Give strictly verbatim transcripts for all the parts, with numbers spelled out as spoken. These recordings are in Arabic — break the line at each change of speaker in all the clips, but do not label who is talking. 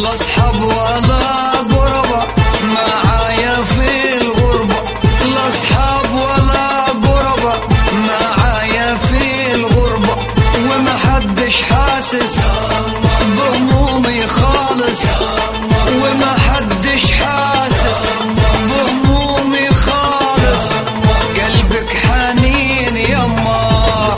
لا اصحاب ولا قربة معايا في الغربة، لا اصحاب ولا قربة معايا في الغربة، وما حدش حاسس بهمومي خالص، وما حدش حاسس بهمومي خالص. قلبك حنين يما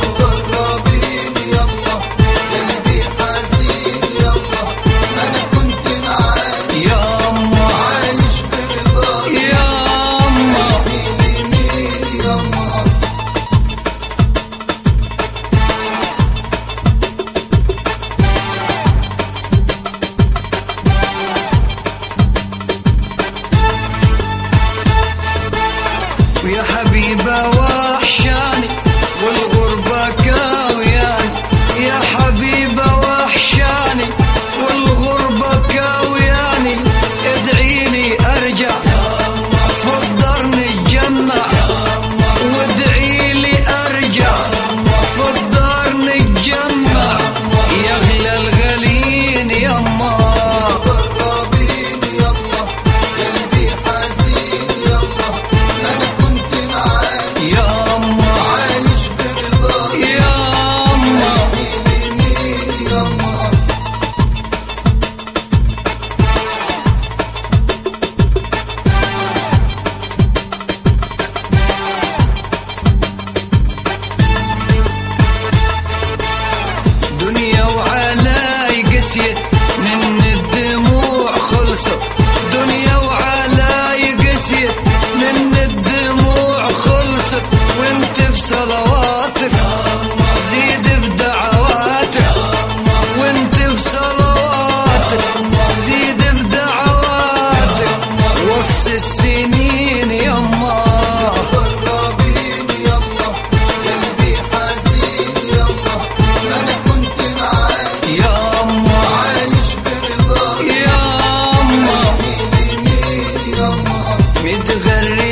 يا حبيبة وحشاني والغربة كاوياني، يا حبيبة وحشاني والغربة كاوياني، ادعيلي ارجع فالدار نتجمع، وادعيلي ارجع فالدار نتجمع، يا اغلى الغالين يما دنيا وعلاي قسيت من الدموع خلصت، دنيا وعلاي قسيت من الدموع خلصت، وانت في صلواتك زيد في دعواتك، وانت في صلواتك زيد في دعواتك، وصي السنين يما متغرب